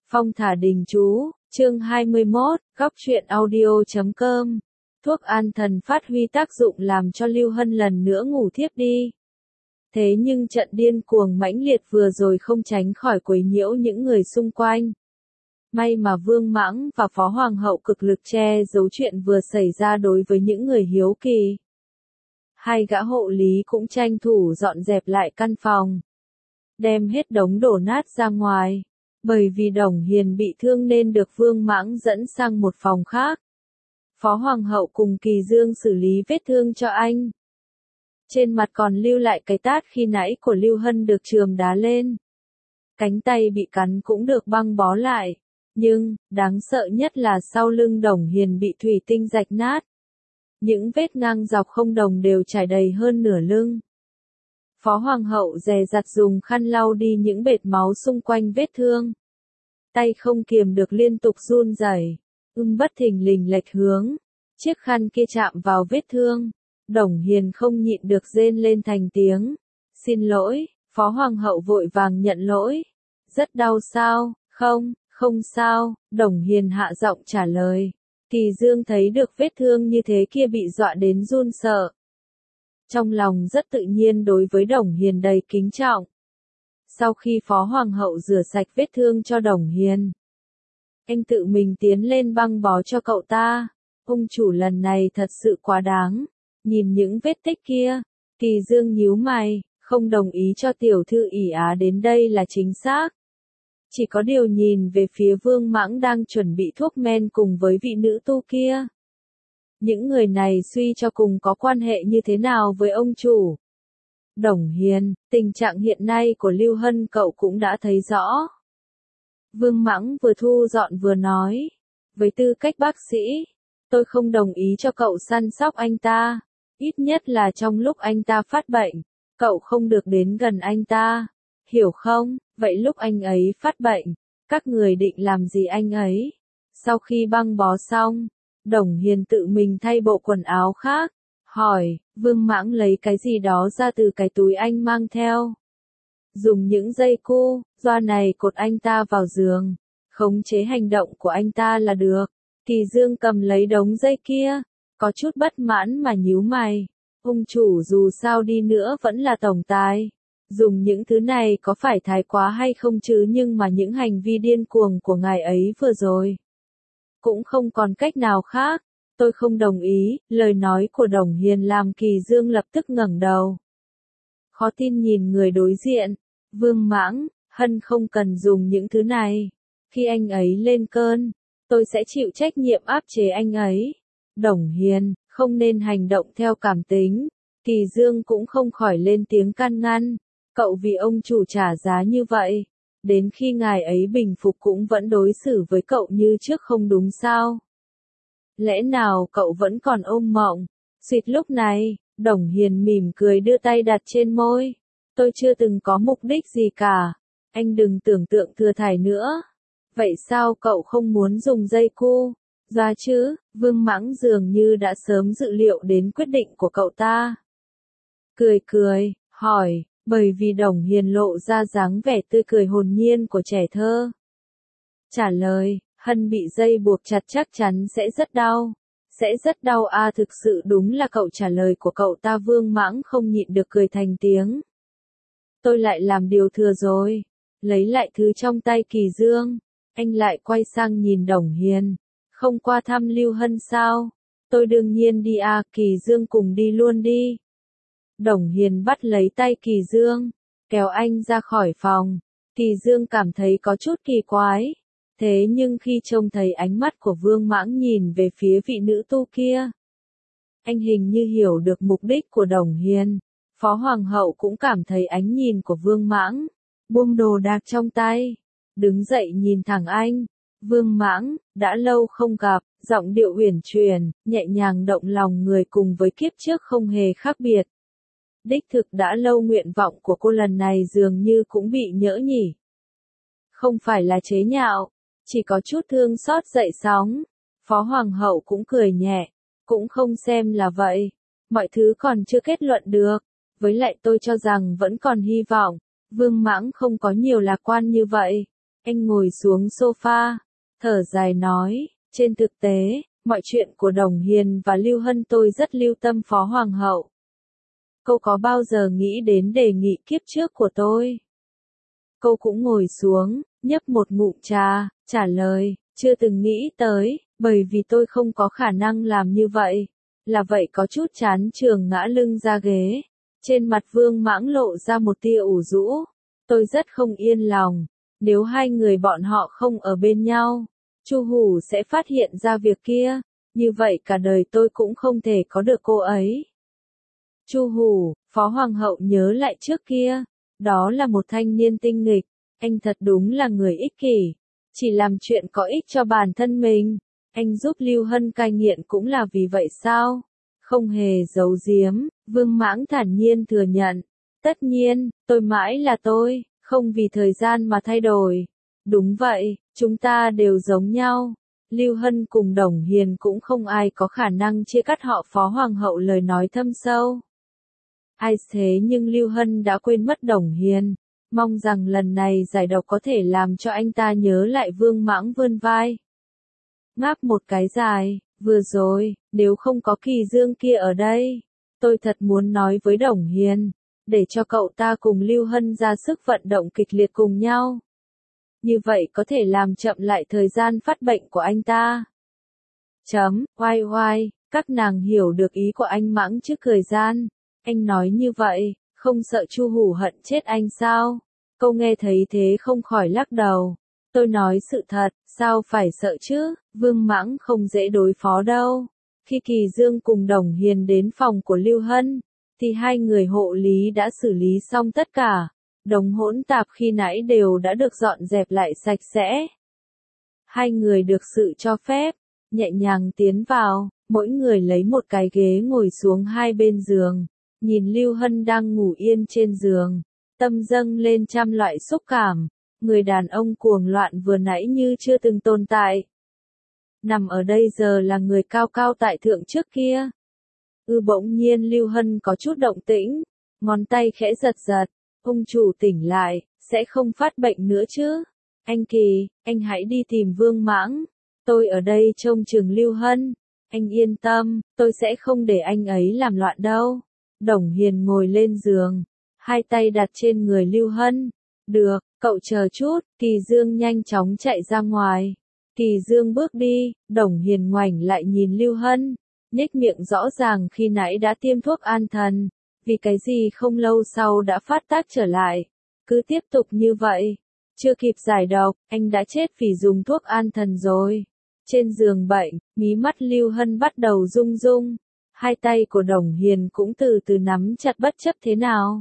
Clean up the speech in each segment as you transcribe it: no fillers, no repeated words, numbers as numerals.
Phong thả đình chú, chương 21, góc truyện audio.com. Thuốc an thần phát huy tác dụng làm cho Lưu Hân lần nữa ngủ thiếp đi. Thế nhưng trận điên cuồng mãnh liệt vừa rồi không tránh khỏi quấy nhiễu những người xung quanh. May mà Vương Mãng và Phó Hoàng hậu cực lực che giấu chuyện vừa xảy ra đối với những người hiếu kỳ. Hai gã hộ lý cũng tranh thủ dọn dẹp lại căn phòng, đem hết đống đổ nát ra ngoài. Bởi vì Đồng Hiền bị thương nên được Vương Mãng dẫn sang một phòng khác. Phó Hoàng hậu cùng Kỳ Dương xử lý vết thương cho anh. Trên mặt còn lưu lại cái tát khi nãy của Lưu Hân được chườm đá lên. Cánh tay bị cắn cũng được băng bó lại. Nhưng, đáng sợ nhất là sau lưng Đồng Hiền bị thủy tinh rạch nát. Những vết ngang dọc không đồng đều trải đầy hơn nửa lưng. Phó Hoàng hậu dè dặt dùng khăn lau đi những bệt máu xung quanh vết thương. Tay không kiềm được liên tục run rẩy, bất thình lình lệch hướng. Chiếc khăn kia chạm vào vết thương. Đồng Hiền không nhịn được rên lên thành tiếng. Xin lỗi, Phó Hoàng hậu vội vàng nhận lỗi. Rất đau sao? Không sao, Đồng Hiền hạ giọng trả lời. Kỳ Dương thấy được vết thương như thế kia bị dọa đến run sợ. Trong lòng rất tự nhiên đối với Đồng Hiền đầy kính trọng. Sau khi Phó Hoàng hậu rửa sạch vết thương cho Đồng Hiền, anh tự mình tiến lên băng bó cho cậu ta. Ông chủ lần này thật sự quá đáng. Nhìn những vết tích kia, Kỳ Dương nhíu mày, không đồng ý cho tiểu thư ỷ Á đến đây là chính xác. Chỉ có điều nhìn về phía Vương Mãng đang chuẩn bị thuốc men cùng với vị nữ tu kia. Những người này suy cho cùng có quan hệ như thế nào với ông chủ? Đồng Hiền, tình trạng hiện nay của Lưu Hân cậu cũng đã thấy rõ. Vương Mãng vừa thu dọn vừa nói. Với tư cách bác sĩ, tôi không đồng ý cho cậu săn sóc anh ta. Ít nhất là trong lúc anh ta phát bệnh, cậu không được đến gần anh ta. Hiểu không? Vậy lúc anh ấy phát bệnh, các người định làm gì anh ấy? Sau khi băng bó xong, Đồng Hiền tự mình thay bộ quần áo khác. Hỏi, Vương Mãng lấy cái gì đó ra từ cái túi anh mang theo. Dùng những dây cu, doa này cột anh ta vào giường. Khống chế hành động của anh ta là được. Kỳ Dương cầm lấy đống dây kia. Có chút bất mãn mà nhíu mày. Ông chủ dù sao đi nữa vẫn là tổng tài. Dùng những thứ này có phải thái quá hay không chứ, nhưng mà những hành vi điên cuồng của ngài ấy vừa rồi. Cũng không còn cách nào khác. Tôi không đồng ý. Lời nói của Đồng Hiền làm Kỳ Dương lập tức ngẩng đầu. Khó tin nhìn người đối diện. Vương Mãng, Hân không cần dùng những thứ này. Khi anh ấy lên cơn, tôi sẽ chịu trách nhiệm áp chế anh ấy. Đồng Hiền, không nên hành động theo cảm tính. Kỳ Dương cũng không khỏi lên tiếng can ngăn. Cậu vì ông chủ trả giá như vậy. Đến khi ngài ấy bình phục cũng vẫn đối xử với cậu như trước không đúng sao? Lẽ nào cậu vẫn còn ôm mộng? Xịt lúc này, Đồng Hiền mỉm cười đưa tay đặt trên môi. Tôi chưa từng có mục đích gì cả. Anh đừng tưởng tượng thừa thải nữa. Vậy sao cậu không muốn dùng dây cu? Ra chứ, Vương Mãng dường như đã sớm dự liệu đến quyết định của cậu ta. Cười, hỏi, bởi vì Đồng Hiền lộ ra dáng vẻ tươi cười hồn nhiên của trẻ thơ. Trả lời, Hân bị dây buộc chặt chắc chắn sẽ rất đau. Sẽ rất đau à, thực sự đúng là cậu trả lời của cậu ta. Vương Mãng không nhịn được cười thành tiếng. Tôi lại làm điều thừa rồi. Lấy lại thứ trong tay Kỳ Dương. Anh lại quay sang nhìn Đồng Hiền. Không qua thăm Lưu Hân sao? Tôi đương nhiên đi à, Kỳ Dương cùng đi luôn đi. Đồng Hiền bắt lấy tay Kỳ Dương, kéo anh ra khỏi phòng. Kỳ Dương cảm thấy có chút kỳ quái. Thế nhưng khi trông thấy ánh mắt của Vương Mãng nhìn về phía vị nữ tu kia, anh hình như hiểu được mục đích của Đồng Hiền. Phó Hoàng hậu cũng cảm thấy ánh nhìn của Vương Mãng. Buông đồ đạc trong tay, đứng dậy nhìn thẳng anh. Vương Mãng, đã lâu không gặp, giọng điệu uyển chuyển, nhẹ nhàng động lòng người cùng với kiếp trước không hề khác biệt. Đích thực đã lâu nguyện vọng của cô lần này dường như cũng bị nhỡ nhỉ. Không phải là chế nhạo, chỉ có chút thương xót dậy sóng. Phó Hoàng hậu cũng cười nhẹ, cũng không xem là vậy. Mọi thứ còn chưa kết luận được, với lại tôi cho rằng vẫn còn hy vọng. Vương Mãng không có nhiều lạc quan như vậy. Anh ngồi xuống sofa, thở dài nói, trên thực tế, mọi chuyện của Đồng Hiền và Lưu Hân tôi rất lưu tâm Phó Hoàng hậu. Cô có bao giờ nghĩ đến đề nghị kiếp trước của tôi? Cô cũng ngồi xuống, nhấp một ngụm trà, trả lời, chưa từng nghĩ tới, bởi vì tôi không có khả năng làm như vậy. Là vậy có chút chán chường ngã lưng ra ghế. Trên mặt Vương Mãng lộ ra một tia ủ rũ. Tôi rất không yên lòng. Nếu hai người bọn họ không ở bên nhau, Chu Hủ sẽ phát hiện ra việc kia. Như vậy cả đời tôi cũng không thể có được cô ấy. Chu Hủ, Phó Hoàng hậu nhớ lại trước kia. Đó là một thanh niên tinh nghịch. Anh thật đúng là người ích kỷ. Chỉ làm chuyện có ích cho bản thân mình. Anh giúp Lưu Hân cai nghiện cũng là vì vậy sao? Không hề giấu giếm, Vương Mãng thản nhiên thừa nhận. Tất nhiên, tôi mãi là tôi, không vì thời gian mà thay đổi. Đúng vậy, chúng ta đều giống nhau. Lưu Hân cùng Đồng Hiền cũng không ai có khả năng chia cắt họ Phó Hoàng hậu lời nói thâm sâu. Ai thế nhưng Lưu Hân đã quên mất Đồng Hiền. Mong rằng lần này giải độc có thể làm cho anh ta nhớ lại. Vương Mãng vươn vai. Ngáp một cái dài, vừa rồi, nếu không có Kỳ Dương kia ở đây, tôi thật muốn nói với Đồng Hiền, để cho cậu ta cùng Lưu Hân ra sức vận động kịch liệt cùng nhau. Như vậy có thể làm chậm lại thời gian phát bệnh của anh ta. Oai oai, các nàng hiểu được ý của anh Mãng trước thời gian. Anh nói như vậy, không sợ Chu Hủ hận chết anh sao? Câu nghe thấy thế không khỏi lắc đầu. Tôi nói sự thật, sao phải sợ chứ, Vương Mãng không dễ đối phó đâu. Khi Kỳ Dương cùng Đồng Hiền đến phòng của Lưu Hân, thì hai người hộ lý đã xử lý xong tất cả. Đống hỗn tạp khi nãy đều đã được dọn dẹp lại sạch sẽ. Hai người được sự cho phép, nhẹ nhàng tiến vào, mỗi người lấy một cái ghế ngồi xuống hai bên giường. Nhìn Lưu Hân đang ngủ yên trên giường, tâm dâng lên trăm loại xúc cảm. Người đàn ông cuồng loạn vừa nãy như chưa từng tồn tại. Nằm ở đây giờ là người cao cao tại thượng trước kia. Bỗng nhiên Lưu Hân có chút động tĩnh, ngón tay khẽ giật giật. Ông chủ tỉnh lại, sẽ không phát bệnh nữa chứ? Anh Kỳ, anh hãy đi tìm Vương Mãng. Tôi ở đây trông chừng Lưu Hân. Anh yên tâm, tôi sẽ không để anh ấy làm loạn đâu. Đồng Hiền ngồi lên giường, hai tay đặt trên người Lưu Hân. Được, cậu chờ chút. Kỳ Dương nhanh chóng chạy ra ngoài. Kỳ Dương bước đi, Đồng Hiền ngoảnh lại nhìn Lưu Hân, nhếch miệng rõ ràng khi nãy đã tiêm thuốc an thần, vì cái gì không lâu sau đã phát tác trở lại. Cứ tiếp tục như vậy, chưa kịp giải độc, anh đã chết vì dùng thuốc an thần rồi. Trên giường bệnh, mí mắt Lưu Hân bắt đầu rung rung, hai tay của Đồng Hiền cũng từ từ nắm chặt bất chấp thế nào.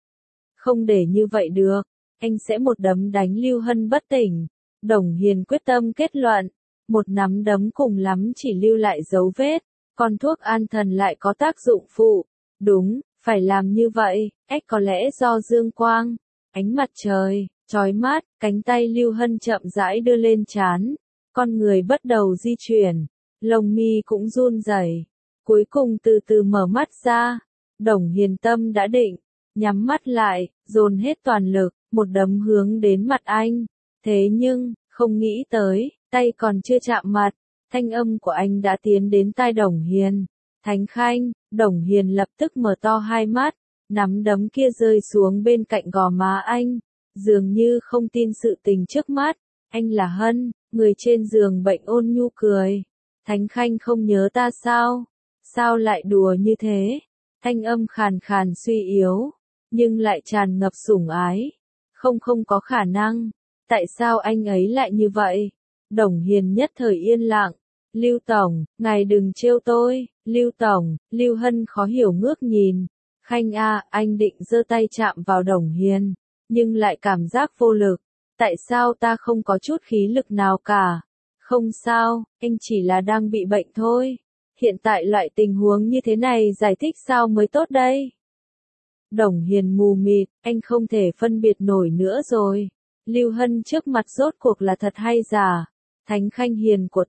Không để như vậy được, anh sẽ một đấm đánh Lưu Hân bất tỉnh. Đồng Hiền quyết tâm kết luận, một nắm đấm cùng lắm chỉ lưu lại dấu vết, còn thuốc an thần lại có tác dụng phụ. Đúng, phải làm như vậy, có lẽ do dương quang, ánh mặt trời, chói mắt, cánh tay Lưu Hân chậm rãi đưa lên trán, con người bắt đầu di chuyển, lông mi cũng run rẩy, cuối cùng từ từ mở mắt ra. Đồng Hiền tâm đã định, nhắm mắt lại, dồn hết toàn lực, một đấm hướng đến mặt anh. Thế nhưng, không nghĩ tới, tay còn chưa chạm mặt, thanh âm của anh đã tiến đến tai Đồng Hiền. Thánh Khanh. Đồng Hiền lập tức mở to hai mắt, nắm đấm kia rơi xuống bên cạnh gò má anh, dường như không tin sự tình trước mắt. Anh là Hân, người trên giường bệnh ôn nhu cười. Thánh Khanh không nhớ ta sao? Sao lại đùa như thế? Thanh âm khàn khàn suy yếu, nhưng lại tràn ngập sủng ái. Không có khả năng. Tại sao anh ấy lại như vậy? Đồng Hiền nhất thời yên lặng. Lưu Tổng, ngài đừng trêu tôi. Lưu Tổng, Lưu Hân khó hiểu ngước nhìn. Khanh anh định giơ tay chạm vào Đồng Hiền, nhưng lại cảm giác vô lực. Tại sao ta không có chút khí lực nào cả? Không sao, anh chỉ là đang bị bệnh thôi. Hiện tại loại tình huống như thế này giải thích sao mới tốt đây? Đồng Hiền mù mịt, anh không thể phân biệt nổi nữa rồi. Lưu Hân trước mặt rốt cuộc là thật hay giả? Thánh Khanh hiền của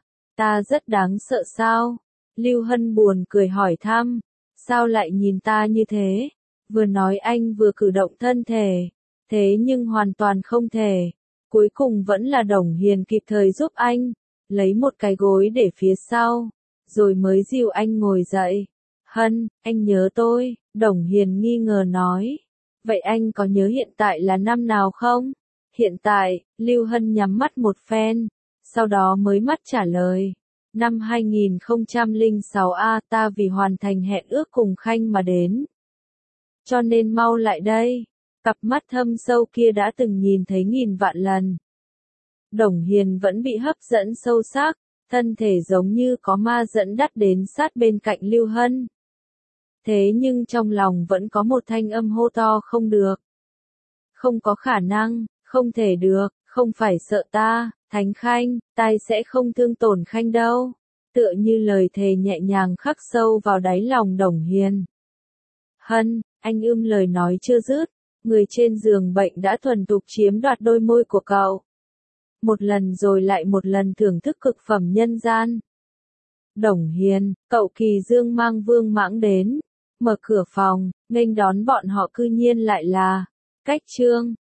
ta rất đáng sợ sao? Lưu Hân buồn cười hỏi thăm, sao lại nhìn ta như thế? Vừa nói anh vừa cử động thân thể, thế nhưng hoàn toàn không thể. Cuối cùng vẫn là Đồng Hiền kịp thời giúp anh, lấy một cái gối để phía sau, rồi mới dìu anh ngồi dậy. Hân, anh nhớ tôi, Đồng Hiền nghi ngờ nói. Vậy anh có nhớ hiện tại là năm nào không? Hiện tại, Lưu Hân nhắm mắt một phen, sau đó mới mắt trả lời. Năm 2006 ta vì hoàn thành hẹn ước cùng Khanh mà đến. Cho nên mau lại đây. Cặp mắt thâm sâu kia đã từng nhìn thấy nghìn vạn lần. Đồng Hiền vẫn bị hấp dẫn sâu sắc, thân thể giống như có ma dẫn dắt đến sát bên cạnh Lưu Hân. Thế nhưng trong lòng vẫn có một thanh âm hô to không được. Không có khả năng, không thể được, không phải sợ ta, Thánh Khanh, tai sẽ không thương tổn Khanh đâu. Tựa như lời thề nhẹ nhàng khắc sâu vào đáy lòng Đồng Hiền. Hân, anh lời nói chưa dứt, người trên giường bệnh đã thuần thục chiếm đoạt đôi môi của cậu. Một lần rồi lại một lần thưởng thức cực phẩm nhân gian. Đồng Hiền, cậu Kỳ Dương mang Vương Mãng đến, mở cửa phòng, nghênh đón bọn họ cư nhiên lại là Cách Trương.